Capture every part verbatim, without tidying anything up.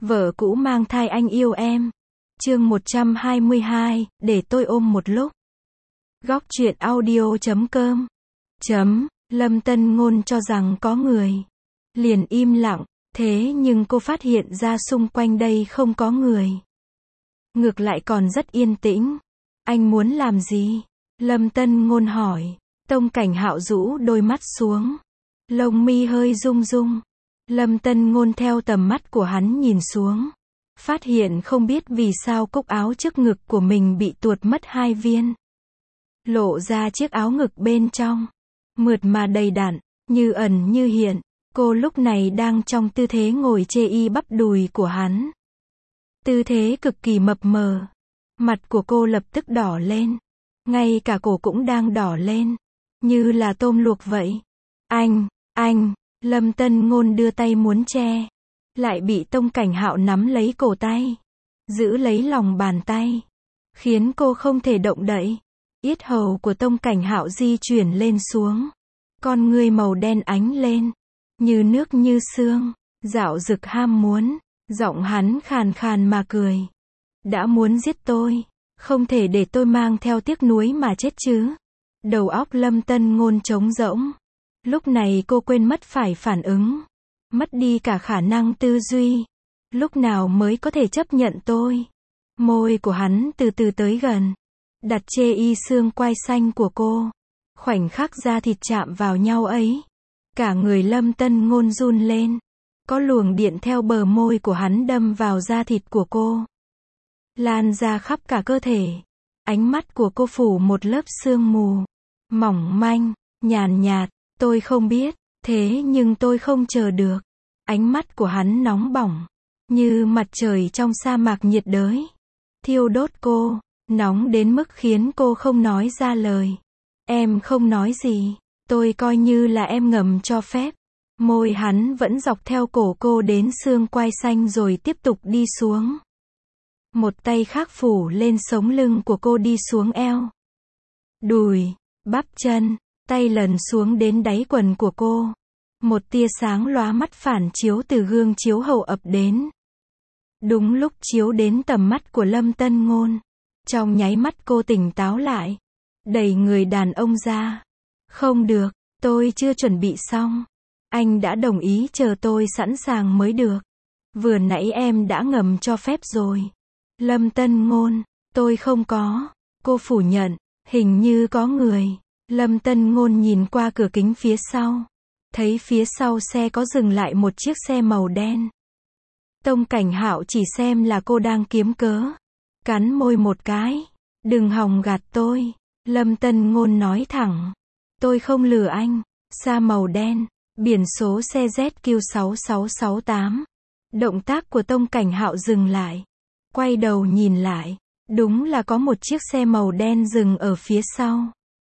Vợ cũ mang thai anh yêu em. Chương một trăm hai mươi hai, để tôi ôm một lúc. Góc truyện audio chấm com. Chấm, Lâm Tân Ngôn cho rằng có người. Liền im lặng, thế nhưng cô phát hiện ra xung quanh đây không có người. Ngược lại còn rất yên tĩnh. Anh muốn làm gì? Lâm Tân Ngôn hỏi. Tông Cảnh Hạo rũ đôi mắt xuống. Lông mi hơi rung rung. Lâm Tân Ngôn theo tầm mắt của hắn nhìn xuống. Phát hiện không biết vì sao cúc áo trước ngực của mình bị tuột mất hai viên. Lộ ra chiếc áo ngực bên trong. Mượt mà đầy đặn, như ẩn như hiện. Cô lúc này đang trong tư thế ngồi chê y bắp đùi của hắn. Tư thế cực kỳ mập mờ. Mặt của cô lập tức đỏ lên. Ngay cả cổ cũng đang đỏ lên. Như là tôm luộc vậy. Anh, anh, Lâm Tân Ngôn đưa tay muốn che. Lại bị Tông Cảnh Hạo nắm lấy cổ tay. Giữ lấy lòng bàn tay. Khiến cô không thể động đậy. Yết hầu của Tông Cảnh Hạo di chuyển lên xuống. Con ngươi màu đen ánh lên. Như nước như sương. Dạo dực ham muốn. Giọng hắn khàn khàn mà cười. Đã muốn giết tôi. Không thể để tôi mang theo tiếc nuối mà chết chứ. Đầu óc Lâm Tân Ngôn trống rỗng. Lúc này cô quên mất phải phản ứng. Mất đi cả khả năng tư duy. Lúc nào mới có thể chấp nhận tôi? Môi của hắn từ từ tới gần. Đặt chê y xương quai xanh của cô. Khoảnh khắc da thịt chạm vào nhau ấy. Cả người Lâm Tân Ngôn run lên. Có luồng điện theo bờ môi của hắn đâm vào da thịt của cô. Lan ra khắp cả cơ thể. Ánh mắt của cô phủ một lớp sương mù. Mỏng manh, nhàn nhạt. Tôi không biết, thế nhưng tôi không chờ được. Ánh mắt của hắn nóng bỏng. Như mặt trời trong sa mạc nhiệt đới. Thiêu đốt cô. Nóng đến mức khiến cô không nói ra lời. Em không nói gì. Tôi coi như là em ngầm cho phép. Môi hắn vẫn dọc theo cổ cô đến xương quai xanh rồi tiếp tục đi xuống. Một tay khác phủ lên sống lưng của cô đi xuống eo. Đùi, bắp chân, tay lần xuống đến đáy quần của cô. Một tia sáng lóa mắt phản chiếu từ gương chiếu hậu ập đến. Đúng lúc chiếu đến tầm mắt của Lâm Tân Ngôn. Trong nháy mắt cô tỉnh táo lại. Đẩy người đàn ông ra. Không được, tôi chưa chuẩn bị xong. Anh đã đồng ý chờ tôi sẵn sàng mới được. Vừa nãy em đã ngầm cho phép rồi. Lâm Tân Ngôn, tôi không có. Cô phủ nhận, hình như có người. Lâm Tân Ngôn nhìn qua cửa kính phía sau. Thấy phía sau xe có dừng lại một chiếc xe màu đen. Tông Cảnh Hạo chỉ xem là cô đang kiếm cớ. Cắn môi một cái. Đừng hòng gạt tôi. Lâm Tân Ngôn nói thẳng. Tôi không lừa anh. Xa màu đen. Biển số xe Z Q sáu sáu sáu tám. Động tác của Tông Cảnh Hạo dừng lại. Quay đầu nhìn lại. Đúng là có một chiếc xe màu đen dừng ở phía sau.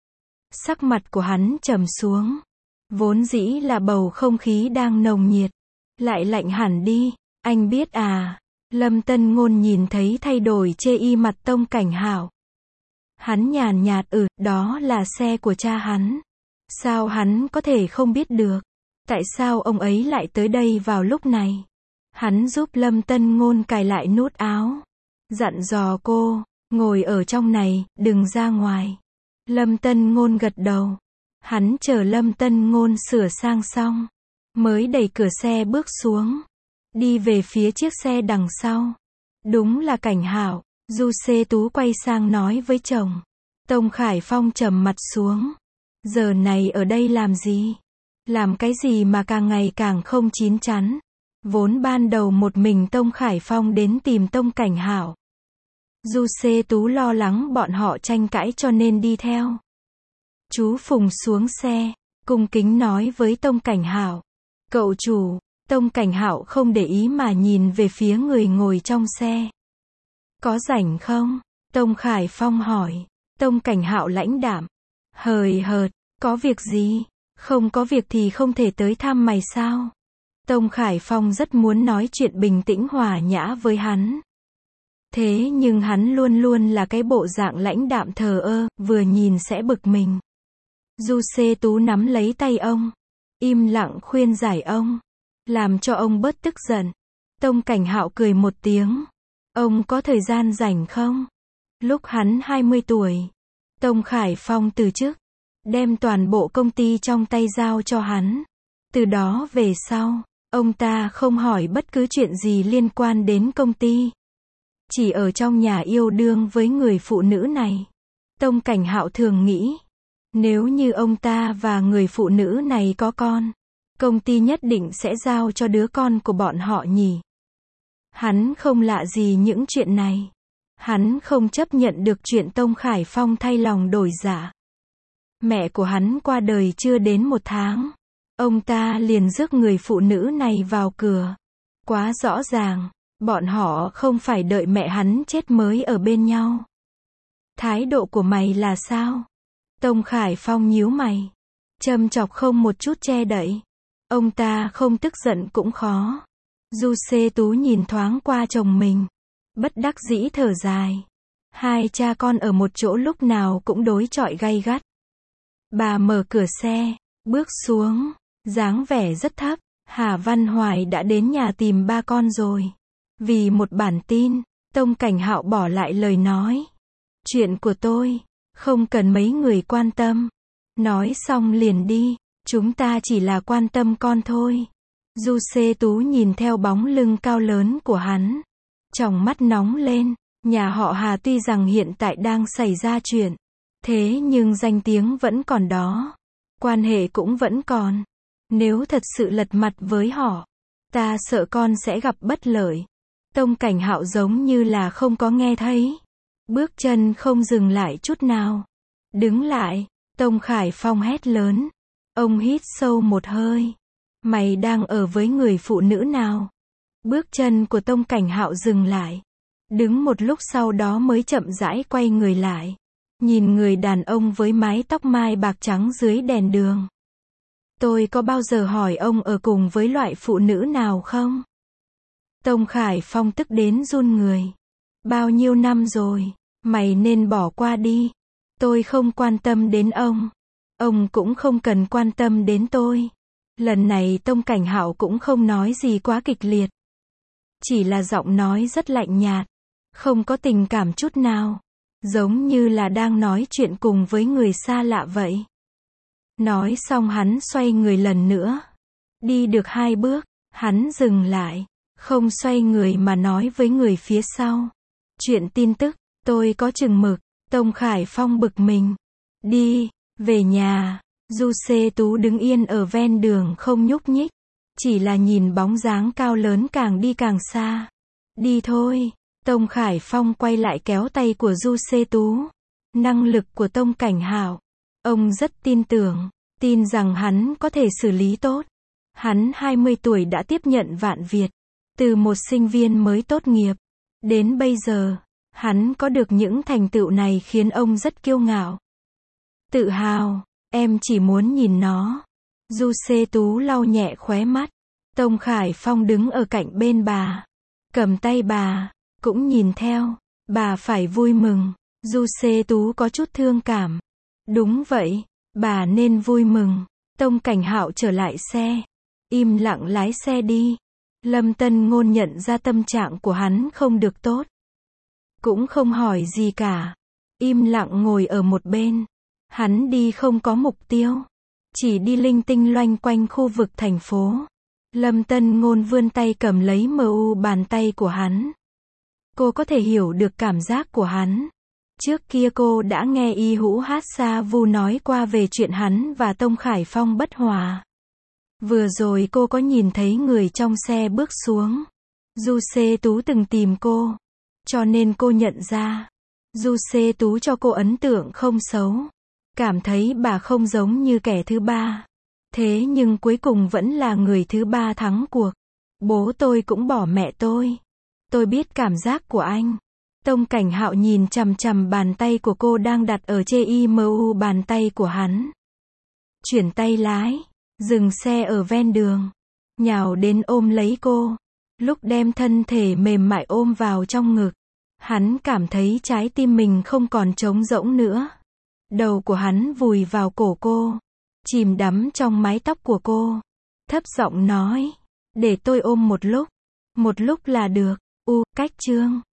Sắc mặt của hắn trầm xuống. Vốn dĩ là bầu không khí đang nồng nhiệt. Lại lạnh hẳn đi. Anh biết à. Lâm Tân Ngôn nhìn thấy thay đổi chê y mặt Tông Cảnh Hạo. Hắn nhàn nhạt ừ, đó là xe của cha hắn. Sao hắn có thể không biết được? Tại sao ông ấy lại tới đây vào lúc này? Hắn giúp Lâm Tân Ngôn cài lại nút áo. Dặn dò cô, ngồi ở trong này, đừng ra ngoài. Lâm Tân Ngôn gật đầu. Hắn chờ Lâm Tân Ngôn sửa sang xong. Mới đẩy cửa xe bước xuống. Đi về phía chiếc xe đằng sau. Đúng là Cảnh Hạo. Du Xê Tú quay sang nói với chồng. Tông Khải Phong trầm mặt xuống. Giờ này ở đây làm gì? Làm cái gì mà càng ngày càng không chín chắn? Vốn ban đầu một mình Tông Khải Phong đến tìm Tông Cảnh Hạo. Du Xê Tú lo lắng bọn họ tranh cãi cho nên đi theo. Chú Phùng xuống xe, cung kính nói với Tông Cảnh Hạo. Cậu chủ. Tông Cảnh Hạo không để ý mà nhìn về phía người ngồi trong xe. Có rảnh không? Tông Khải Phong hỏi. Tông Cảnh Hạo lãnh đạm. Hời hợt, có việc gì? Không có việc thì không thể tới thăm mày sao? Tông Khải Phong rất muốn nói chuyện bình tĩnh hòa nhã với hắn. Thế nhưng hắn luôn luôn là cái bộ dạng lãnh đạm thờ ơ, vừa nhìn sẽ bực mình. Du Xê Tú nắm lấy tay ông. Im lặng khuyên giải ông. Làm cho ông bớt tức giận. Tông Cảnh Hạo cười một tiếng. Ông có thời gian rảnh không? Lúc hắn hai mươi tuổi, Tông Khải Phong từ chức, đem toàn bộ công ty trong tay giao cho hắn. Từ đó về sau, ông ta không hỏi bất cứ chuyện gì liên quan đến công ty. Chỉ ở trong nhà yêu đương với người phụ nữ này. Tông Cảnh Hạo thường nghĩ, nếu như ông ta và người phụ nữ này có con, công ty nhất định sẽ giao cho đứa con của bọn họ nhỉ. Hắn không lạ gì những chuyện này. Hắn không chấp nhận được chuyện Tông Khải Phong thay lòng đổi dạ. Mẹ của hắn qua đời chưa đến một tháng, ông ta liền rước người phụ nữ này vào cửa. Quá rõ ràng, bọn họ không phải đợi mẹ hắn chết mới ở bên nhau. Thái độ của mày là sao? Tông Khải Phong nhíu mày, châm chọc không một chút che đậy. Ông ta không tức giận cũng khó. Du Xê Tú nhìn thoáng qua chồng mình, bất đắc dĩ thở dài. Hai cha con ở một chỗ lúc nào cũng đối chọi gay gắt. Bà mở cửa xe, bước xuống, dáng vẻ rất thấp. Hà Văn Hoài đã đến nhà tìm ba con rồi. Vì một bản tin, Tông Cảnh Hạo bỏ lại lời nói. Chuyện của tôi, không cần mấy người quan tâm. Nói xong liền đi, chúng ta chỉ là quan tâm con thôi. Du Xê Tú nhìn theo bóng lưng cao lớn của hắn, tròng mắt nóng lên. Nhà họ Hà tuy rằng hiện tại đang xảy ra chuyện, thế nhưng danh tiếng vẫn còn đó, quan hệ cũng vẫn còn. Nếu thật sự lật mặt với họ, ta sợ con sẽ gặp bất lợi. Tông Cảnh Hạo giống như là không có nghe thấy, bước chân không dừng lại chút nào. Đứng lại, Tông Khải Phong hét lớn. Ông hít sâu một hơi. Mày đang ở với người phụ nữ nào? Bước chân của Tông Cảnh Hạo dừng lại. Đứng một lúc sau đó mới chậm rãi quay người lại. Nhìn người đàn ông với mái tóc mai bạc trắng dưới đèn đường. Tôi có bao giờ hỏi ông ở cùng với loại phụ nữ nào không? Tông Khải Phong tức đến run người. Bao nhiêu năm rồi, mày nên bỏ qua đi. Tôi không quan tâm đến ông. Ông cũng không cần quan tâm đến tôi. Lần này Tông Cảnh Hạo cũng không nói gì quá kịch liệt. Chỉ là giọng nói rất lạnh nhạt, không có tình cảm chút nào. Giống như là đang nói chuyện cùng với người xa lạ vậy. Nói xong hắn xoay người lần nữa. Đi được hai bước, hắn dừng lại. Không xoay người mà nói với người phía sau. Chuyện tin tức, tôi có chừng mực. Tông Khải Phong bực mình. Đi, về nhà. Du Xê Tú đứng yên ở ven đường không nhúc nhích. Chỉ là nhìn bóng dáng cao lớn càng đi càng xa. Đi thôi. Tông Khải Phong quay lại kéo tay của Du Xê Tú. Năng lực của Tông Cảnh Hạo, ông rất tin tưởng, tin rằng hắn có thể xử lý tốt. Hắn hai mươi tuổi đã tiếp nhận Vạn Việt, từ một sinh viên mới tốt nghiệp. Đến bây giờ, hắn có được những thành tựu này khiến ông rất kiêu ngạo. Tự hào, em chỉ muốn nhìn nó. Du Xê Tú lau nhẹ khóe mắt. Tông Khải Phong đứng ở cạnh bên bà, cầm tay bà, cũng nhìn theo. Bà phải vui mừng. Du Xê Tú có chút thương cảm. Đúng vậy, bà nên vui mừng. Tông Cảnh Hạo trở lại xe, im lặng lái xe đi. Lâm Tân Ngôn nhận ra tâm trạng của hắn không được tốt, cũng không hỏi gì cả, im lặng ngồi ở một bên. Hắn đi không có mục tiêu, chỉ đi linh tinh loanh quanh khu vực thành phố. Lâm Tân Ngôn vươn tay cầm lấy mờ u bàn tay của hắn. Cô có thể hiểu được cảm giác của hắn. Trước kia cô đã nghe Y Hữu Hát Sa Vu nói qua về chuyện hắn và Tông Khải Phong bất hòa. Vừa rồi cô có nhìn thấy người trong xe bước xuống. Du Xê Tú từng tìm cô, cho nên cô nhận ra. Du Xê Tú cho cô ấn tượng không xấu, cảm thấy bà không giống như kẻ thứ ba. Thế nhưng cuối cùng vẫn là người thứ ba thắng cuộc. Bố tôi cũng bỏ mẹ tôi. Tôi biết cảm giác của anh. Tông Cảnh Hạo nhìn chằm chằm bàn tay của cô đang đặt ở trên i em u bàn tay của hắn. Chuyển tay lái, dừng xe ở ven đường, nhào đến ôm lấy cô. Lúc đem thân thể mềm mại ôm vào trong ngực, hắn cảm thấy trái tim mình không còn trống rỗng nữa. Đầu của hắn vùi vào cổ cô, chìm đắm trong mái tóc của cô. Thấp giọng nói, để tôi ôm một lúc. Một lúc là được. U, cách chương.